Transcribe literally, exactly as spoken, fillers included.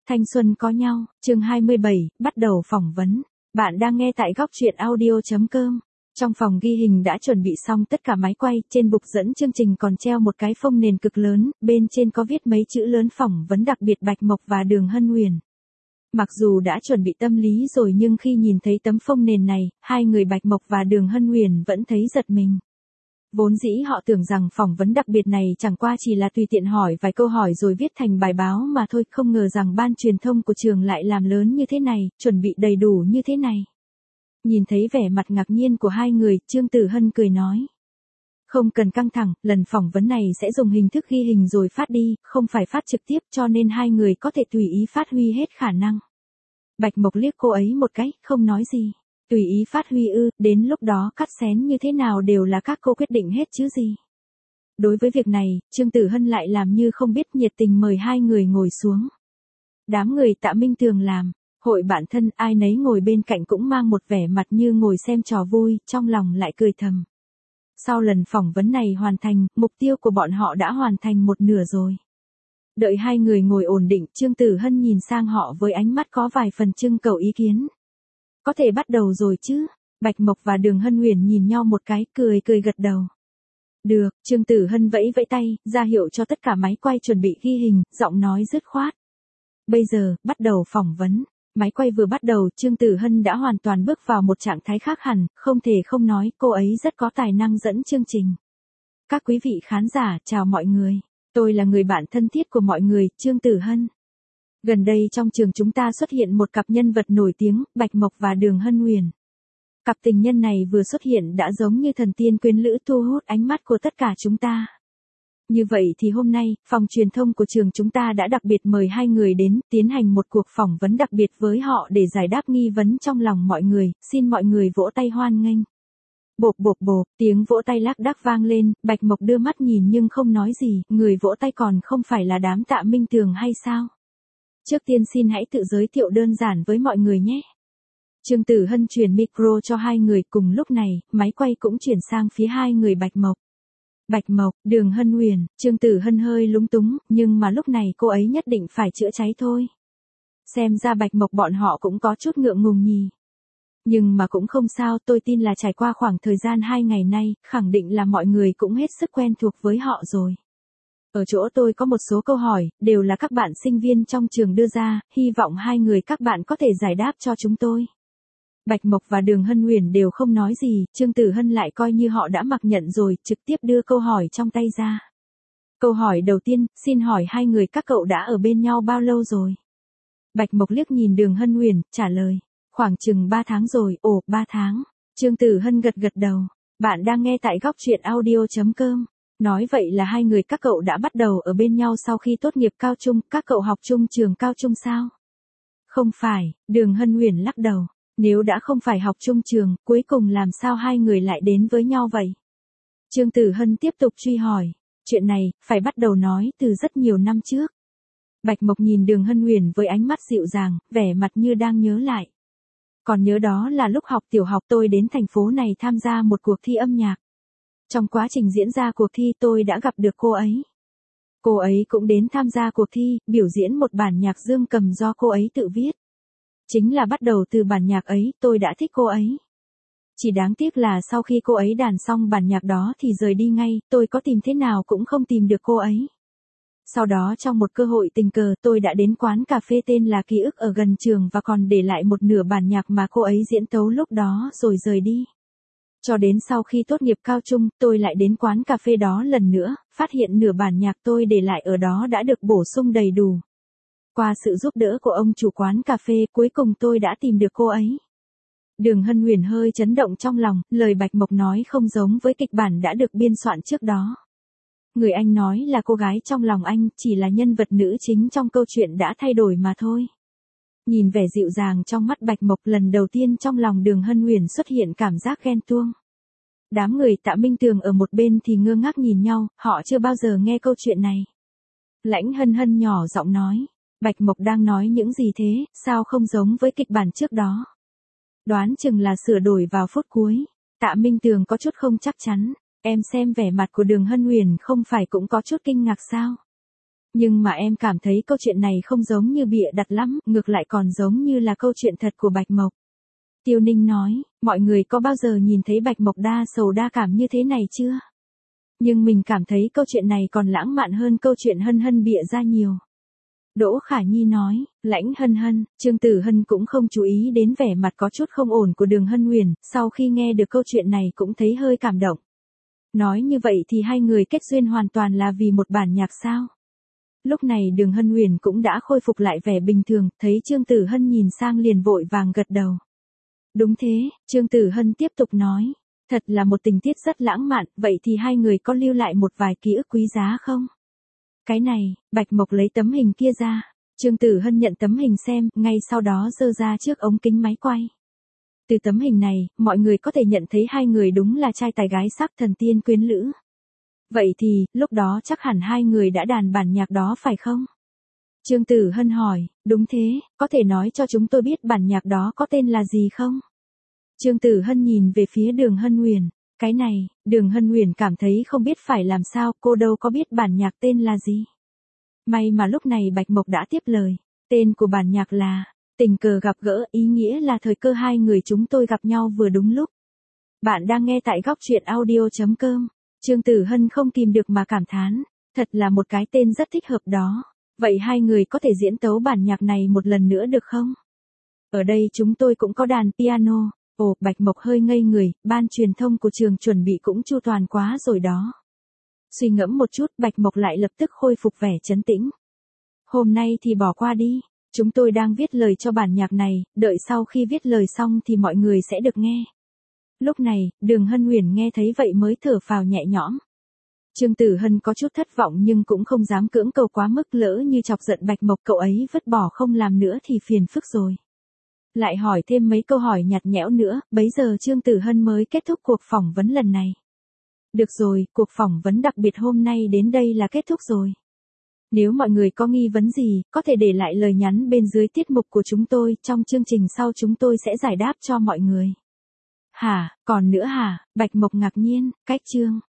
Thanh xuân có nhau, chương hai mươi bảy, bắt đầu phỏng vấn. Bạn đang nghe tại góc truyện audio chấm com. Trong phòng ghi hình đã chuẩn bị xong tất cả máy quay, trên bục dẫn chương trình còn treo một cái phông nền cực lớn, bên trên có viết mấy chữ lớn phỏng vấn đặc biệt Bạch Mộc và Đường Hân Huyền. Mặc dù đã chuẩn bị tâm lý rồi nhưng khi nhìn thấy tấm phông nền này, hai người Bạch Mộc và Đường Hân Huyền vẫn thấy giật mình. Vốn dĩ họ tưởng rằng phỏng vấn đặc biệt này chẳng qua chỉ là tùy tiện hỏi vài câu hỏi rồi viết thành bài báo mà thôi, không ngờ rằng ban truyền thông của trường lại làm lớn như thế này, chuẩn bị đầy đủ như thế này. Nhìn thấy vẻ mặt ngạc nhiên của hai người, Trương Tử Hân cười nói. Không cần căng thẳng, lần phỏng vấn này sẽ dùng hình thức ghi hình rồi phát đi, không phải phát trực tiếp cho nên hai người có thể tùy ý phát huy hết khả năng. Bạch Mộc liếc cô ấy một cái, không nói gì. Tùy ý phát huy ư, đến lúc đó cắt xén như thế nào đều là các cô quyết định hết chứ gì. Đối với việc này, Trương Tử Hân lại làm như không biết, nhiệt tình mời hai người ngồi xuống. Đám người Tạ Minh Tường làm, hội bạn thân, ai nấy ngồi bên cạnh cũng mang một vẻ mặt như ngồi xem trò vui, trong lòng lại cười thầm. Sau lần phỏng vấn này hoàn thành, mục tiêu của bọn họ đã hoàn thành một nửa rồi. Đợi hai người ngồi ổn định, Trương Tử Hân nhìn sang họ với ánh mắt có vài phần trưng cầu ý kiến. Có thể bắt đầu rồi chứ? Bạch Mộc và Đường Hân Huyền nhìn nhau một cái, cười cười gật đầu. Được, Trương Tử Hân vẫy vẫy tay, ra hiệu cho tất cả máy quay chuẩn bị ghi hình, giọng nói dứt khoát. Bây giờ, bắt đầu phỏng vấn. Máy quay vừa bắt đầu, Trương Tử Hân đã hoàn toàn bước vào một trạng thái khác hẳn, không thể không nói, cô ấy rất có tài năng dẫn chương trình. Các quý vị khán giả, chào mọi người. Tôi là người bạn thân thiết của mọi người, Trương Tử Hân. Gần đây trong trường chúng ta xuất hiện một cặp nhân vật nổi tiếng, Bạch Mộc và Đường Hân Huyền. Cặp tình nhân này vừa xuất hiện đã giống như thần tiên quyến lữ thu hút ánh mắt của tất cả chúng ta. Như vậy thì hôm nay, phòng truyền thông của trường chúng ta đã đặc biệt mời hai người đến, tiến hành một cuộc phỏng vấn đặc biệt với họ để giải đáp nghi vấn trong lòng mọi người, xin mọi người vỗ tay hoan nghênh. Bộp bộp bộp, tiếng vỗ tay lác đác vang lên, Bạch Mộc đưa mắt nhìn nhưng không nói gì, người vỗ tay còn không phải là đám Tạ Minh Tường hay sao? Trước tiên xin hãy tự giới thiệu đơn giản với mọi người nhé. Trương Tử Hân truyền micro cho hai người, cùng lúc này, máy quay cũng chuyển sang phía hai người Bạch Mộc. Bạch Mộc, Đường Hân Huyền, Trương Tử Hân hơi lúng túng, nhưng mà lúc này cô ấy nhất định phải chữa cháy thôi. Xem ra Bạch Mộc bọn họ cũng có chút ngượng ngùng nhỉ. Nhưng mà cũng không sao, tôi tin là trải qua khoảng thời gian hai ngày nay, khẳng định là mọi người cũng hết sức quen thuộc với họ rồi. Ở chỗ tôi có một số câu hỏi, đều là các bạn sinh viên trong trường đưa ra, hy vọng hai người các bạn có thể giải đáp cho chúng tôi. Bạch Mộc và Đường Hân Huyền đều không nói gì, Trương Tử Hân lại coi như họ đã mặc nhận rồi, trực tiếp đưa câu hỏi trong tay ra. Câu hỏi đầu tiên, xin hỏi hai người các cậu đã ở bên nhau bao lâu rồi? Bạch Mộc liếc nhìn Đường Hân Huyền, trả lời, khoảng chừng ba tháng rồi, ồ, ba tháng. Trương Tử Hân gật gật đầu, bạn đang nghe tại góc truyện audio chấm com. Nói vậy là hai người các cậu đã bắt đầu ở bên nhau sau khi tốt nghiệp cao trung, các cậu học chung trường cao trung sao? Không phải, Đường Hân Huyền lắc đầu, nếu đã không phải học chung trường, cuối cùng làm sao hai người lại đến với nhau vậy? Trương Tử Hân tiếp tục truy hỏi, chuyện này, phải bắt đầu nói từ rất nhiều năm trước. Bạch Mộc nhìn Đường Hân Huyền với ánh mắt dịu dàng, vẻ mặt như đang nhớ lại. Còn nhớ đó là lúc học tiểu học tôi đến thành phố này tham gia một cuộc thi âm nhạc. Trong quá trình diễn ra cuộc thi tôi đã gặp được cô ấy. Cô ấy cũng đến tham gia cuộc thi, biểu diễn một bản nhạc dương cầm do cô ấy tự viết. Chính là bắt đầu từ bản nhạc ấy, tôi đã thích cô ấy. Chỉ đáng tiếc là sau khi cô ấy đàn xong bản nhạc đó thì rời đi ngay, tôi có tìm thế nào cũng không tìm được cô ấy. Sau đó trong một cơ hội tình cờ tôi đã đến quán cà phê tên là Ký ức ở gần trường và còn để lại một nửa bản nhạc mà cô ấy diễn tấu lúc đó rồi rời đi. Cho đến sau khi tốt nghiệp cao trung, tôi lại đến quán cà phê đó lần nữa, phát hiện nửa bản nhạc tôi để lại ở đó đã được bổ sung đầy đủ. Qua sự giúp đỡ của ông chủ quán cà phê, cuối cùng tôi đã tìm được cô ấy. Đường Hân Huyền hơi chấn động trong lòng, lời Bạch Mộc nói không giống với kịch bản đã được biên soạn trước đó. Người anh nói là cô gái trong lòng anh, chỉ là nhân vật nữ chính trong câu chuyện đã thay đổi mà thôi. Nhìn vẻ dịu dàng trong mắt Bạch Mộc, lần đầu tiên trong lòng Đường Hân Huyền xuất hiện cảm giác ghen tuông. Đám người Tạ Minh Tường ở một bên thì ngơ ngác nhìn nhau, họ chưa bao giờ nghe câu chuyện này. Lãnh Hân Hân nhỏ giọng nói, Bạch Mộc đang nói những gì thế, sao không giống với kịch bản trước đó? Đoán chừng là sửa đổi vào phút cuối. Tạ Minh Tường có chút không chắc chắn, em xem vẻ mặt của Đường Hân Huyền không phải cũng có chút kinh ngạc sao? Nhưng mà em cảm thấy câu chuyện này không giống như bịa đặt lắm, ngược lại còn giống như là câu chuyện thật của Bạch Mộc. Tiêu Ninh nói, mọi người có bao giờ nhìn thấy Bạch Mộc đa sầu đa cảm như thế này chưa? Nhưng mình cảm thấy câu chuyện này còn lãng mạn hơn câu chuyện Hân Hân bịa ra nhiều. Đỗ Khả Nhi nói, Lãnh Hân Hân, Trương Tử Hân cũng không chú ý đến vẻ mặt có chút không ổn của Đường Hân Huyền, sau khi nghe được câu chuyện này cũng thấy hơi cảm động. Nói như vậy thì hai người kết duyên hoàn toàn là vì một bản nhạc sao? Lúc này Đường Hân Huyền cũng đã khôi phục lại vẻ bình thường, thấy Trương Tử Hân nhìn sang liền vội vàng gật đầu. Đúng thế, Trương Tử Hân tiếp tục nói, thật là một tình tiết rất lãng mạn, vậy thì hai người có lưu lại một vài ký ức quý giá không? Cái này, Bạch Mộc lấy tấm hình kia ra, Trương Tử Hân nhận tấm hình xem, ngay sau đó giơ ra trước ống kính máy quay. Từ tấm hình này, mọi người có thể nhận thấy hai người đúng là trai tài gái sắc, thần tiên quyến lữ. Vậy thì, lúc đó chắc hẳn hai người đã đàn bản nhạc đó phải không? Trương Tử Hân hỏi, đúng thế, có thể nói cho chúng tôi biết bản nhạc đó có tên là gì không? Trương Tử Hân nhìn về phía Đường Hân Huyền, cái này, Đường Hân Huyền cảm thấy không biết phải làm sao, cô đâu có biết bản nhạc tên là gì. May mà lúc này Bạch Mộc đã tiếp lời, tên của bản nhạc là, tình cờ gặp gỡ, ý nghĩa là thời cơ hai người chúng tôi gặp nhau vừa đúng lúc. Bạn đang nghe tại góc truyện audio chấm com. Trương Tử Hân không kìm được mà cảm thán, thật là một cái tên rất thích hợp đó. Vậy hai người có thể diễn tấu bản nhạc này một lần nữa được không? Ở đây chúng tôi cũng có đàn piano. Ồ, Bạch Mộc hơi ngây người, ban truyền thông của trường chuẩn bị cũng chu toàn quá rồi đó. Suy ngẫm một chút, Bạch Mộc lại lập tức khôi phục vẻ trấn tĩnh. Hôm nay thì bỏ qua đi, chúng tôi đang viết lời cho bản nhạc này, đợi sau khi viết lời xong thì mọi người sẽ được nghe. Lúc này, Đường Hân Huyền nghe thấy vậy mới thở phào nhẹ nhõm. Trương Tử Hân có chút thất vọng nhưng cũng không dám cưỡng cầu quá mức, lỡ như chọc giận Bạch Mộc cậu ấy vứt bỏ không làm nữa thì phiền phức rồi. Lại hỏi thêm mấy câu hỏi nhạt nhẽo nữa, bấy giờ Trương Tử Hân mới kết thúc cuộc phỏng vấn lần này. Được rồi, cuộc phỏng vấn đặc biệt hôm nay đến đây là kết thúc rồi. Nếu mọi người có nghi vấn gì, có thể để lại lời nhắn bên dưới tiết mục của chúng tôi, trong chương trình sau chúng tôi sẽ giải đáp cho mọi người. Hả, còn nữa hả? Bạch Mộc ngạc nhiên, cách chương.